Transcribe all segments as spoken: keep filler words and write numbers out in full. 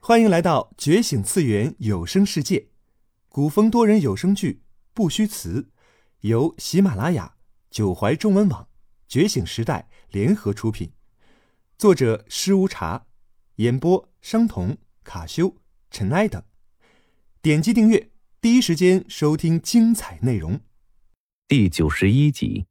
欢迎来到觉醒次元有声世界，古风多人有声剧《不虚词》，由喜马拉雅、九怀中文网、觉醒时代联合出品，作者施无茶，演播商童、卡修、尘埃等。点击订阅，第一时间收听精彩内容。 第九十一集。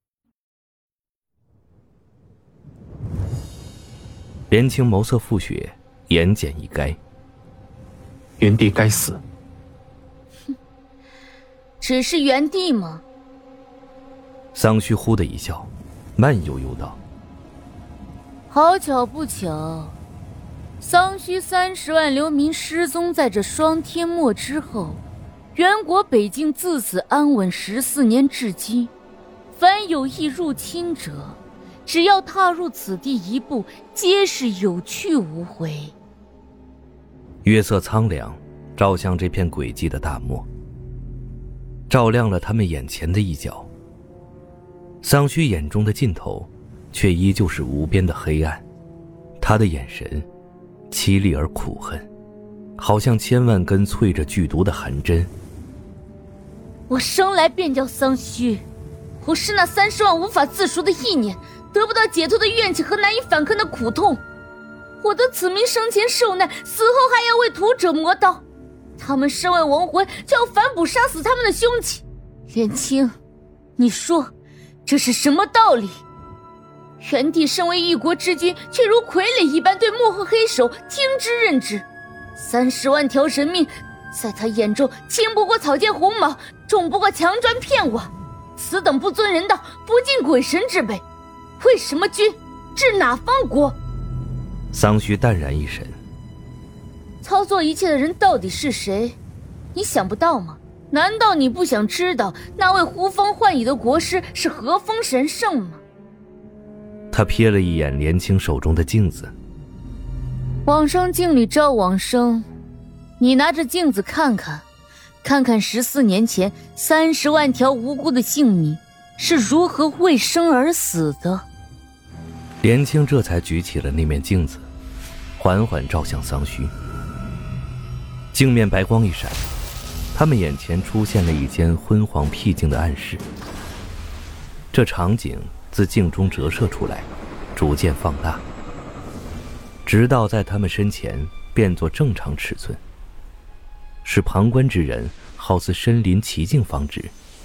连青眸色复雪，言简意赅。 元帝该死。 哼，只是元帝吗？ 桑虚忽的一笑，慢悠悠道： 好巧不巧，桑虚三十万流民失踪在这双天墨之后，元国北境自此安稳十四年至今，凡有意入侵者，只要踏入此地一步，皆是有去无回。 月色苍凉，照向这片诡计的大漠，照亮了他们眼前的一角。桑虚眼中的尽头，却依旧是无边的黑暗。他的眼神凄厉而苦恨，好像千万根淬着剧毒的寒针。 我生来便叫桑虚，我是那三十万无法自赎的意念，得不到解脱的怨气和难以反抗的苦痛。我的子民生前受难，死后还要为屠者磨刀，他们身为亡魂，就要反哺杀死他们的凶器。连青，你说这是什么道理？元帝身为一国之君，却如傀儡一般对幕后黑手听之任之。三十万条人命，在他眼中轻不过草芥鸿毛，重不过墙砖片瓦，此等不遵人道、不敬鬼神之辈，为什么君治哪方国？ 桑虚淡然一神， 操作一切的人到底是谁？你想不到吗？难道你不想知道那位呼风唤雨的国师是何方神圣吗？ 他瞥了一眼连青手中的镜子， 往生镜里照往生，你拿着镜子看看，看看十四年前三十万条无辜的性命是如何为生而死的。 连青这才举起了那面镜子，缓缓照向桑虚。镜面白光一闪，他们眼前出现了一间昏黄僻静的暗室。这场景自镜中折射出来，逐渐放大，直到在他们身前变作正常尺寸，使旁观之人好似身临其境方知。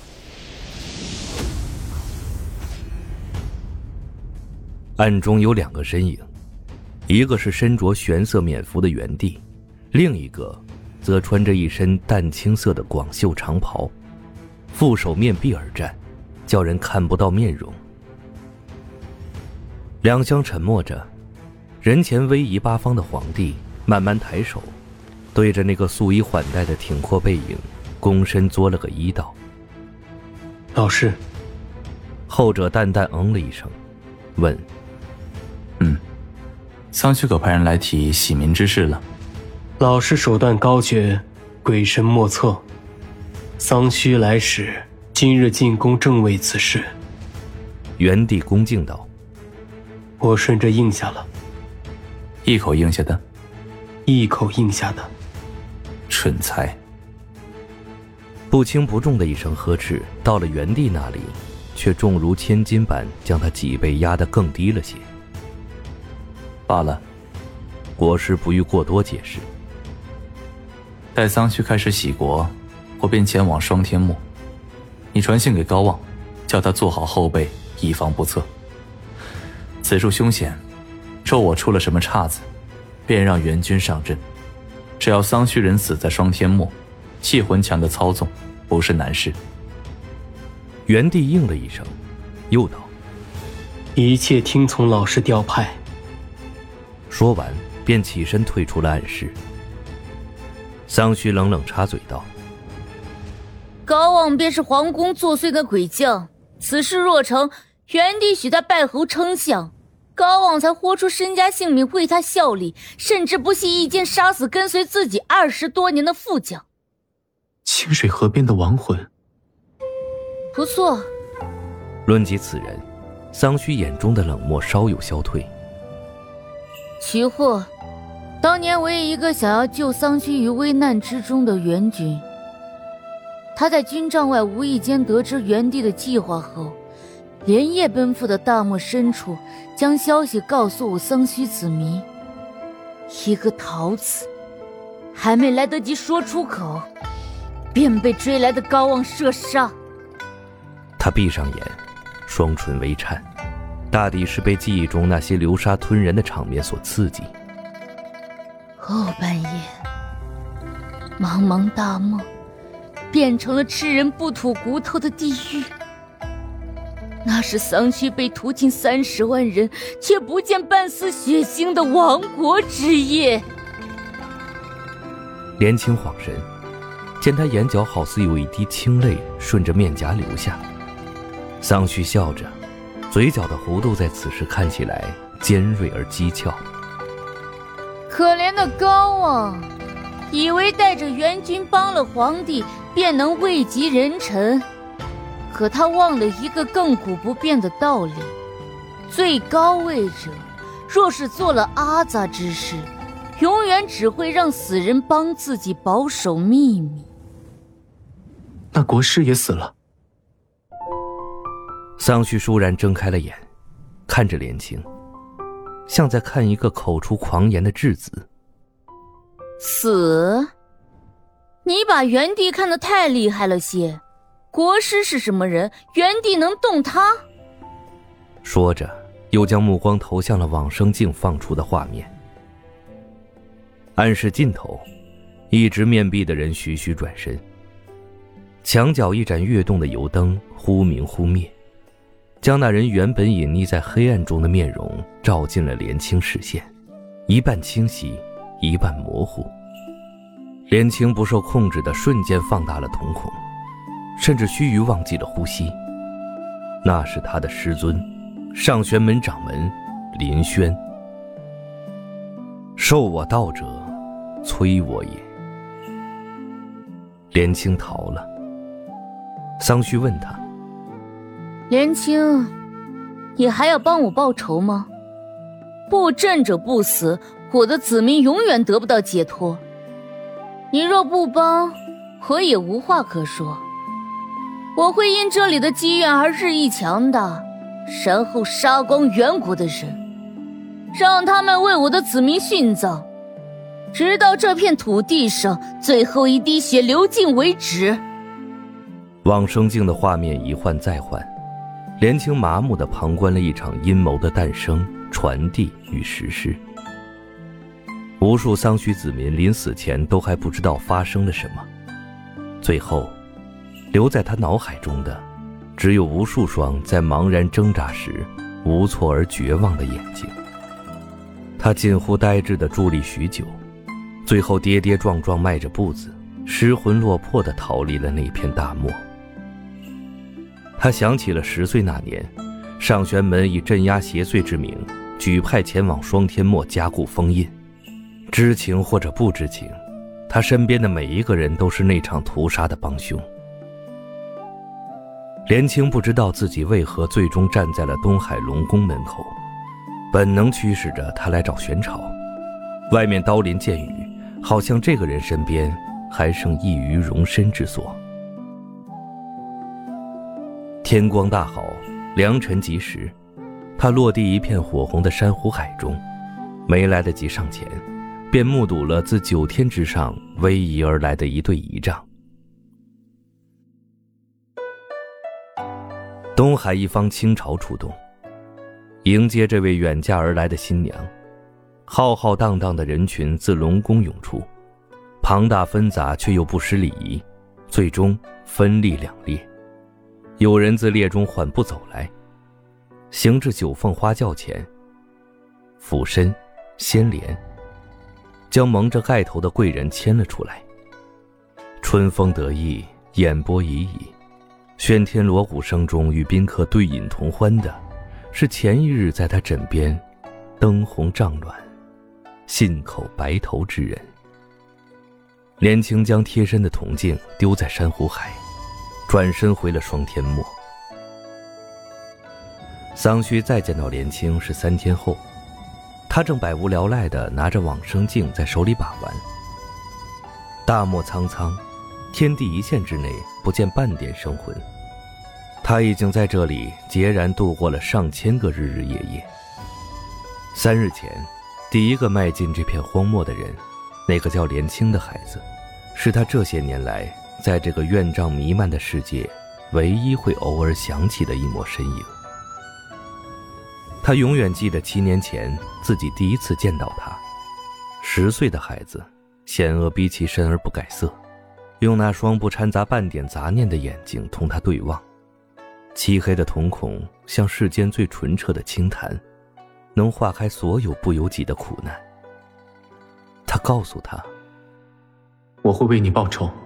暗中有两个身影，一个是身着玄色冕服的元帝，另一个则穿着一身淡青色的广袖长袍，负手面壁而战，叫人看不到面容。两相沉默着，人前威仪八方的皇帝慢慢抬手，对着那个素衣缓带的挺阔背影躬身作了个揖道： 老师。 后者淡淡嗯了一声，问： 嗯，桑虚可派人来提洗民之事了。 老师手段高绝，鬼神莫测。桑虚来使，今日进宫正为此事。 元帝恭敬道： 我顺着应下了。 一口应下的？ 一口应下的。 蠢材。 不轻不重的一声呵斥到了元帝那里，却重如千斤般将他脊背压得更低了些。 罢了， 国师不欲过多解释。 待桑虚开始洗国，我便前往双天墓。你传信给高望，叫他做好后备，以防不测。此处凶险，若我出了什么岔子，便让元军上阵。只要桑虚人死在双天墓，气魂墙的操纵不是难事。 元帝应了一声，又道： 一切听从老师调派。 说完便起身退出了暗室。桑虚冷冷插嘴道： 高望便是皇宫作祟的鬼将，此事若成，元帝许他拜侯称相，高望才豁出身家性命为他效力，甚至不惜一剑杀死跟随自己二十多年的副将。 清水河边的亡魂。 不错。 论及此人，桑虚眼中的冷漠稍有消退。 奇货， 当年唯一一个想要救桑须于危难之中的援军，他在军帐外无意间得知元帝的计划后，连夜奔赴的大漠深处，将消息告诉我桑须子弥。一个桃子还没来得及说出口，便被追来的高望射杀。 他闭上眼，双唇微颤，大抵是被记忆中那些流沙吞人的场面所刺激。 后半夜，茫茫大漠变成了吃人不吐骨头的地狱。那是桑须被屠尽三十万人，却不见半丝血腥的亡国之夜。 莲青恍神，见他眼角好似有一滴清泪顺着面颊流下。桑须笑着，嘴角的弧度在此时看起来尖锐而讥诮。 可怜的高望，以为带着援军帮了皇帝便能位极人臣，可他忘了一个亘古不变的道理：最高位者若是做了阿杂之事，永远只会让死人帮自己保守秘密。 那国师也死了。 桑须倏然睁开了眼，看着莲青，像在看一个口出狂言的稚子。 死？你把元帝看得太厉害了些。国师是什么人？元帝能动他？ 说着，又将目光投向了往生镜放出的画面。暗室尽头，一直面壁的人徐徐转身，墙角一盏跃动的油灯忽明忽灭，将那人原本隐匿在黑暗中的面容照进了莲青视线，一半清晰，一半模糊。莲青不受控制的瞬间放大了瞳孔，甚至须臾忘记了呼吸。那是他的师尊，上玄门掌门林轩。受我道者，摧我也。莲青逃了。桑须问他： 莲青，你还要帮我报仇吗？布阵者不死，我的子民永远得不到解脱。你若不帮，我也无话可说。我会因这里的积怨而日益强大，然后杀光远古的人，让他们为我的子民殉葬，直到这片土地上最后一滴血流尽为止。 往生镜的画面一换再换，莲青麻木地旁观了一场阴谋的诞生、传递与实施。无数桑须子民临死前都还不知道发生了什么，最后留在他脑海中的只有无数双在茫然挣扎时无措而绝望的眼睛。他近乎呆滞地伫立许久，最后跌跌撞撞迈着步子，失魂落魄地逃离了那片大漠。他想起了十岁那年，上玄门以镇压邪祟之名举派前往双天墨加固封印，知情或者不知情，他身边的每一个人都是那场屠杀的帮凶。莲青不知道自己为何最终站在了东海龙宫门口，本能驱使着他来找玄朝。外面刀林剑雨，好像这个人身边还剩一隅容身之所。天光大好，良辰吉时，他落地一片火红的珊瑚海中，没来得及上前，便目睹了自九天之上逶移而来的一对仪仗。东海一方倾巢出动，迎接这位远嫁而来的新娘。浩浩荡荡的人群自龙宫涌出，庞大纷杂却又不失礼仪，最终分立两列。有人自列中缓步走来，行至九凤花轿前，俯身掀帘，将蒙着盖头的贵人牵了出来。春风得意，眼波旖旎，喧天锣鼓声中与宾客对饮同欢的，是前一日在他枕边灯红帐暖、信口白头之人。莲青将贴身的铜镜丢在珊瑚海，转身回了双天墨。桑须再见到莲青是三天后， 他正百无聊赖地拿着往生镜在手里把玩。大漠苍苍，天地一线之内不见半点生魂。他已经在这里孑然度过了上千个日日夜夜。三日前，第一个迈进这片荒漠的人，那个叫连青的孩子，是他这些年来在这个怨瘴弥漫的世界唯一会偶尔想起的一抹身影。他永远记得七年前自己第一次见到他。十岁的孩子，险恶逼其身而不改色，用那双不掺杂半点杂念的眼睛同他对望。漆黑的瞳孔像世间最纯澈的清潭，能化开所有不由己的苦难。他告诉他， 我会为你报仇。